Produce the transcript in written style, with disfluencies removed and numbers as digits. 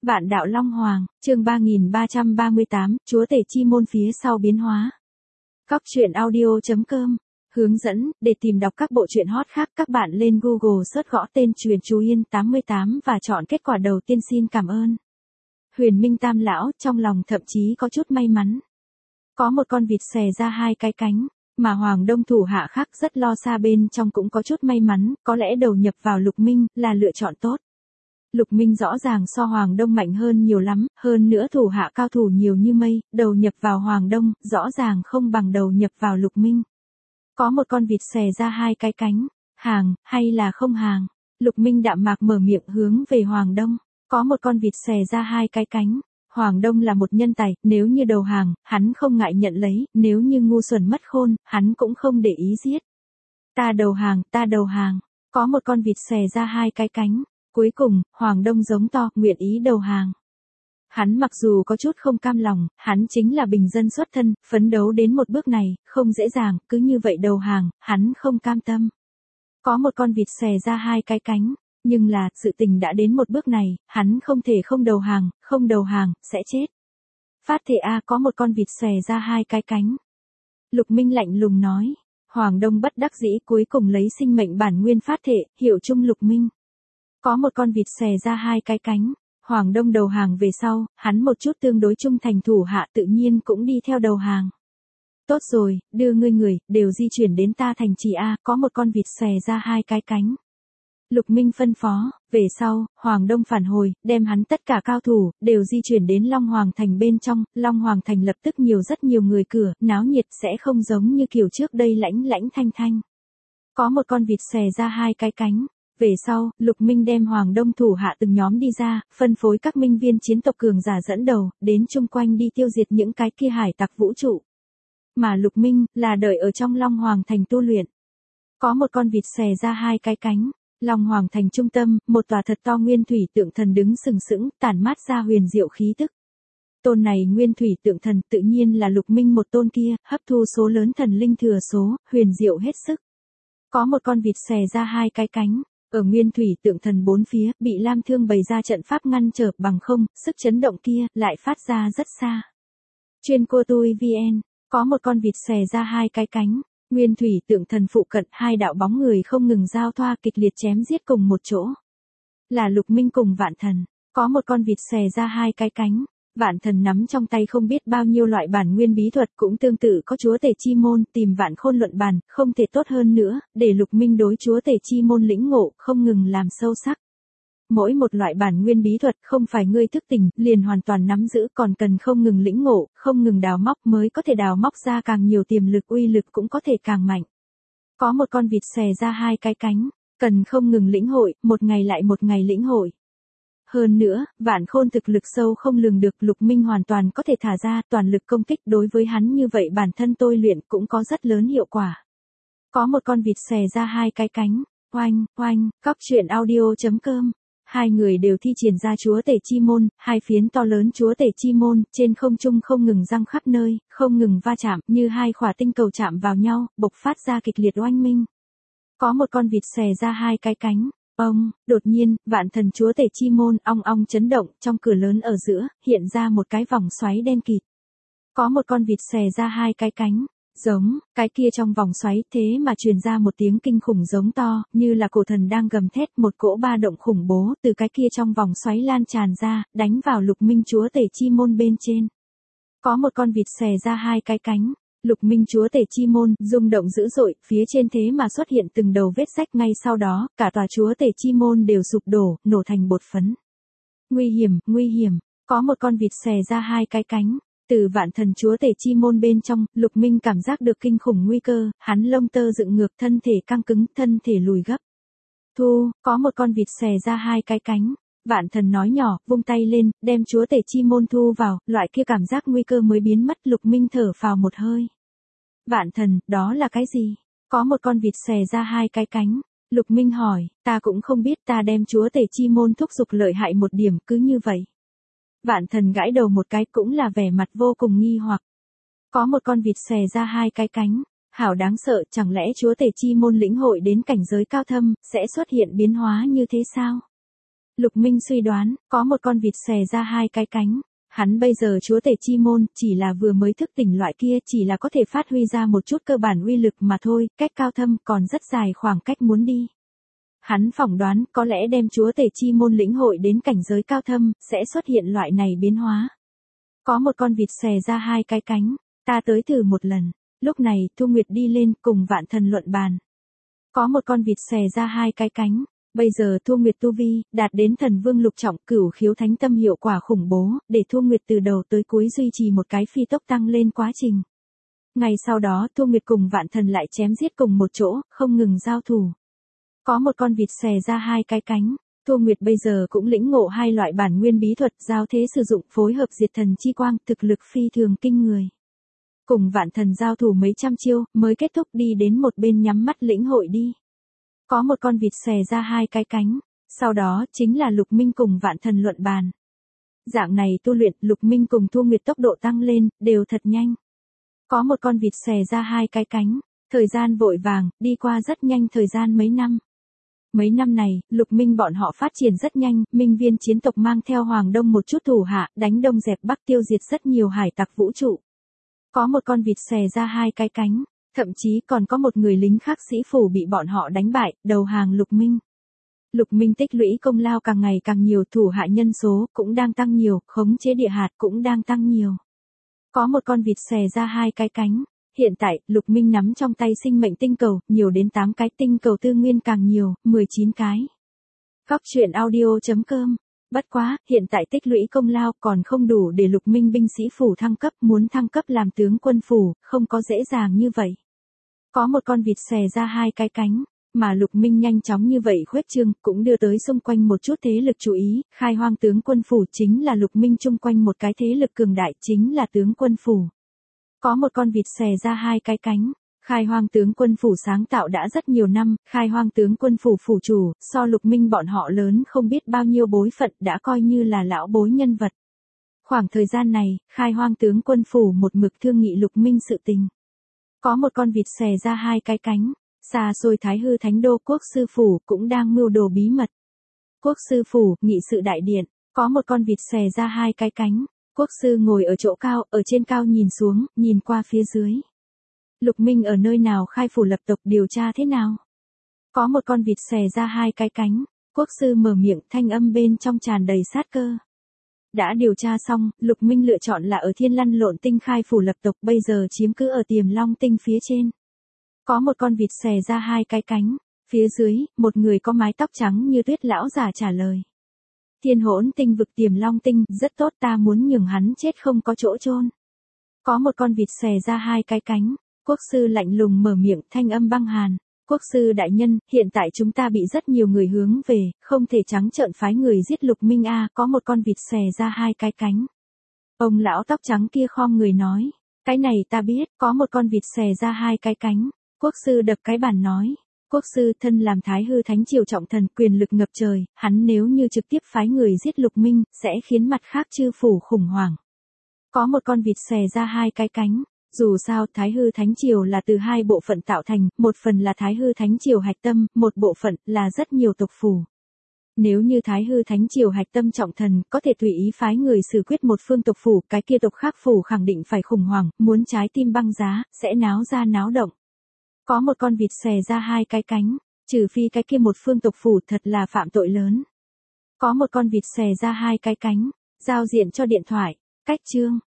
Vạn đạo Long Hoàng, chương 3338, Chúa tể chi môn phía sau biến hóa. Góc truyện audio.com hướng dẫn, để tìm đọc các bộ truyện hot khác các bạn lên Google search gõ tên Truyện Chú Yên 88 và chọn kết quả đầu tiên. Xin cảm ơn. Huyền Minh Tam Lão trong lòng thậm chí có chút may mắn. Có một con vịt xòe ra hai cái cánh, mà Hoàng Đông thủ hạ khác rất lo xa bên trong cũng có chút may mắn, có lẽ đầu nhập vào Lục Minh là lựa chọn tốt. Lục Minh rõ ràng so Hoàng Đông mạnh hơn nhiều lắm, hơn nữa thủ hạ cao thủ nhiều như mây, đầu nhập vào Hoàng Đông, rõ ràng không bằng đầu nhập vào Lục Minh. Có một con vịt xòe ra hai cái cánh, hàng, hay là không hàng? Lục Minh đạm mạc mở miệng hướng về Hoàng Đông, có một con vịt xòe ra hai cái cánh. Hoàng Đông là một nhân tài, nếu như đầu hàng, hắn không ngại nhận lấy, nếu như ngu xuẩn mất khôn, hắn cũng không để ý giết. Ta đầu hàng, có một con vịt xòe ra hai cái cánh. Cuối cùng, Hoàng Đông giống to, nguyện ý đầu hàng. Hắn mặc dù có chút không cam lòng, hắn chính là bình dân xuất thân, phấn đấu đến một bước này, không dễ dàng, cứ như vậy đầu hàng, hắn không cam tâm. Có một con vịt xòe ra hai cái cánh, nhưng là, sự tình đã đến một bước này, hắn không thể không đầu hàng, sẽ chết. Phát thể A, có một con vịt xòe ra hai cái cánh. Lục Minh lạnh lùng nói, Hoàng Đông bất đắc dĩ cuối cùng lấy sinh mệnh bản nguyên phát thể, hiệu chung Lục Minh. Có một con vịt xòe ra hai cái cánh, Hoàng Đông đầu hàng về sau, hắn một chút tương đối trung thành thủ hạ tự nhiên cũng đi theo đầu hàng. Tốt rồi, đưa ngươi người, đều di chuyển đến ta thành trì A, có một con vịt xòe ra hai cái cánh. Lục Minh phân phó, về sau, Hoàng Đông phản hồi, đem hắn tất cả cao thủ, đều di chuyển đến Long Hoàng Thành bên trong, Long Hoàng Thành lập tức rất nhiều người cửa, náo nhiệt sẽ không giống như kiểu trước đây lãnh thanh thanh. Có một con vịt xòe ra hai cái cánh. Về sau, Lục Minh đem Hoàng Đông thủ hạ từng nhóm đi ra, phân phối các minh viên chiến tộc cường giả dẫn đầu, đến chung quanh đi tiêu diệt những cái kia hải tặc vũ trụ. Mà Lục Minh, là đợi ở trong Long Hoàng Thành tu luyện. Có một con vịt xòe ra hai cái cánh, Long Hoàng Thành trung tâm, một tòa thật to nguyên thủy tượng thần đứng sừng sững, tản mát ra huyền diệu khí tức. Tôn này nguyên thủy tượng thần tự nhiên là Lục Minh một tôn kia, hấp thu số lớn thần linh thừa số, huyền diệu hết sức. Có một con vịt xòe ra hai cái cánh. Ở nguyên thủy tượng thần bốn phía, bị Lam Thương bày ra trận pháp ngăn trở bằng không, sức chấn động kia, lại phát ra rất xa. Chuyên cô tui VN, có một con vịt xòe ra hai cái cánh, nguyên thủy tượng thần phụ cận, hai đạo bóng người không ngừng giao thoa kịch liệt chém giết cùng một chỗ. Là Lục Minh cùng Vạn Thần, có một con vịt xòe ra hai cái cánh. Vạn Thần nắm trong tay không biết bao nhiêu loại bản nguyên bí thuật cũng tương tự có chúa tể chi môn, tìm Vạn Khôn luận bàn, không thể tốt hơn nữa, để Lục Minh đối chúa tể chi môn lĩnh ngộ, không ngừng làm sâu sắc. Mỗi một loại bản nguyên bí thuật không phải ngươi thức tỉnh, liền hoàn toàn nắm giữ, còn cần không ngừng lĩnh ngộ, không ngừng đào móc mới có thể đào móc ra càng nhiều tiềm lực, uy lực cũng có thể càng mạnh. Có một con vịt xòe ra hai cái cánh, cần không ngừng lĩnh hội, một ngày lại một ngày lĩnh hội. Hơn nữa, Vạn Khôn thực lực sâu không lường được, Lục Minh hoàn toàn có thể thả ra toàn lực công kích, đối với hắn như vậy bản thân tôi luyện cũng có rất lớn hiệu quả. Có một con vịt xòe ra hai cái cánh, oanh, góc truyện audio.com. Hai người đều thi triển ra chúa tể chi môn, hai phiến to lớn chúa tể chi môn, trên không trung không ngừng răng khắp nơi, không ngừng va chạm, như hai khỏa tinh cầu chạm vào nhau, bộc phát ra kịch liệt oanh minh. Có một con vịt xòe ra hai cái cánh. Đột nhiên, Vạn Thần chúa tể chi môn ong chấn động, trong cửa lớn ở giữa, hiện ra một cái vòng xoáy đen kịt. Có một con vịt xòe ra hai cái cánh, giống, cái kia trong vòng xoáy thế mà truyền ra một tiếng kinh khủng giống to, như là cổ thần đang gầm thét, một cỗ ba động khủng bố từ cái kia trong vòng xoáy lan tràn ra, đánh vào Lục Minh chúa tể chi môn bên trên. Có một con vịt xòe ra hai cái cánh. Lục Minh chúa tể chi môn, rung động dữ dội, phía trên thế mà xuất hiện từng đầu vết rách, ngay sau đó, cả tòa chúa tể chi môn đều sụp đổ, nổ thành bột phấn. Nguy hiểm, có một con vịt xòe ra hai cái cánh. Từ Vạn Thần chúa tể chi môn bên trong, Lục Minh cảm giác được kinh khủng nguy cơ, hắn lông tơ dựng ngược, thân thể căng cứng, thân thể lùi gấp. Có một con vịt xòe ra hai cái cánh. Vạn Thần nói nhỏ, vung tay lên, đem chúa tể chi môn thu vào, loại kia cảm giác nguy cơ mới biến mất, Lục Minh thở phào một hơi. Vạn Thần, đó là cái gì? Có một con vịt xòe ra hai cái cánh. Lục Minh hỏi, ta cũng không biết, ta đem chúa tể chi môn thúc giục lợi hại một điểm, cứ như vậy. Vạn Thần gãi đầu một cái, cũng là vẻ mặt vô cùng nghi hoặc. Có một con vịt xòe ra hai cái cánh. Hảo đáng sợ, chẳng lẽ chúa tể chi môn lĩnh hội đến cảnh giới cao thâm, sẽ xuất hiện biến hóa như thế sao? Lục Minh suy đoán, có một con vịt xòe ra hai cái cánh. Hắn bây giờ chúa tể chi môn, chỉ là vừa mới thức tỉnh loại kia, chỉ là có thể phát huy ra một chút cơ bản uy lực mà thôi, cách cao thâm còn rất dài khoảng cách muốn đi. Hắn phỏng đoán, có lẽ đem chúa tể chi môn lĩnh hội đến cảnh giới cao thâm, sẽ xuất hiện loại này biến hóa. Có một con vịt xòe ra hai cái cánh, ta tới thử một lần. Lúc này, Thu Nguyệt đi lên cùng Vạn Thần luận bàn. Có một con vịt xòe ra hai cái cánh. Bây giờ Thu Nguyệt tu vi, đạt đến thần vương lục trọng, cửu khiếu thánh tâm hiệu quả khủng bố, để Thu Nguyệt từ đầu tới cuối duy trì một cái phi tốc tăng lên quá trình. Ngày sau đó Thu Nguyệt cùng Vạn Thần lại chém giết cùng một chỗ, không ngừng giao thủ. Có một con vịt xòe ra hai cái cánh. Thu Nguyệt bây giờ cũng lĩnh ngộ hai loại bản nguyên bí thuật, giao thế sử dụng phối hợp diệt thần chi quang, thực lực phi thường kinh người. Cùng Vạn Thần giao thủ mấy trăm chiêu, mới kết thúc đi đến một bên nhắm mắt lĩnh hội đi. Có một con vịt xòe ra hai cái cánh, sau đó chính là Lục Minh cùng Vạn Thần luận bàn. Dạng này tu luyện, Lục Minh cùng Thu Nguyệt tốc độ tăng lên, đều thật nhanh. Có một con vịt xòe ra hai cái cánh, thời gian vội vàng, đi qua rất nhanh thời gian mấy năm. Mấy năm này, Lục Minh bọn họ phát triển rất nhanh, Minh Viên chiến tộc mang theo Hoàng Đông một chút thủ hạ, đánh Đông dẹp Bắc tiêu diệt rất nhiều hải tặc vũ trụ. Có một con vịt xòe ra hai cái cánh. Thậm chí còn có một người lính khác sĩ phủ bị bọn họ đánh bại, đầu hàng Lục Minh. Lục Minh tích lũy công lao càng ngày càng nhiều, thủ hạ nhân số cũng đang tăng nhiều, khống chế địa hạt cũng đang tăng nhiều. Có một con vịt xòe ra hai cái cánh. Hiện tại, Lục Minh nắm trong tay sinh mệnh tinh cầu, nhiều đến 8 cái, tinh cầu tư nguyên càng nhiều, 19 cái. Góc truyện audio.com. Bất quá, hiện tại tích lũy công lao còn không đủ để Lục Minh binh sĩ phủ thăng cấp, muốn thăng cấp làm tướng quân phủ, không có dễ dàng như vậy. Có một con vịt xòe ra hai cái cánh, mà Lục Minh nhanh chóng như vậy khuếch trương, cũng đưa tới xung quanh một chút thế lực chú ý, khai hoang tướng quân phủ chính là Lục Minh chung quanh một cái thế lực cường đại, chính là tướng quân phủ. Có một con vịt xòe ra hai cái cánh, khai hoang tướng quân phủ sáng tạo đã rất nhiều năm, khai hoang tướng quân phủ phủ chủ, so Lục Minh bọn họ lớn không biết bao nhiêu bối phận, đã coi như là lão bối nhân vật. Khoảng thời gian này, khai hoang tướng quân phủ một mực thương nghị Lục Minh sự tình. Có một con vịt xòe ra hai cái cánh, xa xôi Thái Hư Thánh Đô quốc sư phủ cũng đang mưu đồ bí mật. Quốc sư phủ, nghị sự đại điện, có một con vịt xòe ra hai cái cánh, quốc sư ngồi ở chỗ cao, ở trên cao nhìn xuống, nhìn qua phía dưới. Lục Minh ở nơi nào khai phủ lập tộc, điều tra thế nào? Có một con vịt xòe ra hai cái cánh, quốc sư mở miệng, thanh âm bên trong tràn đầy sát cơ. Đã điều tra xong, Lục Minh lựa chọn là ở Thiên Lăn Lộn Tinh khai phủ lập tộc, bây giờ chiếm cứ ở Tiềm Long Tinh phía trên. Có một con vịt xòe ra hai cái cánh, phía dưới, một người có mái tóc trắng như tuyết lão giả trả lời. Thiên Hỗn Tinh vực Tiềm Long Tinh, rất tốt, ta muốn nhường hắn chết không có chỗ chôn. Có một con vịt xòe ra hai cái cánh, quốc sư lạnh lùng mở miệng, thanh âm băng hàn. Quốc sư đại nhân, hiện tại chúng ta bị rất nhiều người hướng về, không thể trắng trợn phái người giết Lục Minh a. Có một con vịt xòe ra hai cái cánh. Ông lão tóc trắng kia khom người nói, cái này ta biết. Có một con vịt xòe ra hai cái cánh. Quốc sư đập cái bàn nói, quốc sư thân làm Thái Hư Thánh Triều trọng thần, quyền lực ngập trời, hắn nếu như trực tiếp phái người giết Lục Minh, sẽ khiến mặt khác chư phủ khủng hoảng. Có một con vịt xòe ra hai cái cánh. Dù sao, Thái Hư Thánh Triều là từ hai bộ phận tạo thành, một phần là Thái Hư Thánh Triều hạch tâm, một bộ phận là rất nhiều tộc phủ. Nếu như Thái Hư Thánh Triều hạch tâm trọng thần, có thể tùy ý phái người xử quyết một phương tộc phủ, cái kia tộc khác phủ khẳng định phải khủng hoảng, muốn trái tim băng giá, sẽ náo ra náo động. Có một con vịt xòe ra hai cái cánh, trừ phi cái kia một phương tộc phủ thật là phạm tội lớn. Có một con vịt xòe ra hai cái cánh, giao diện cho điện thoại, cách chương.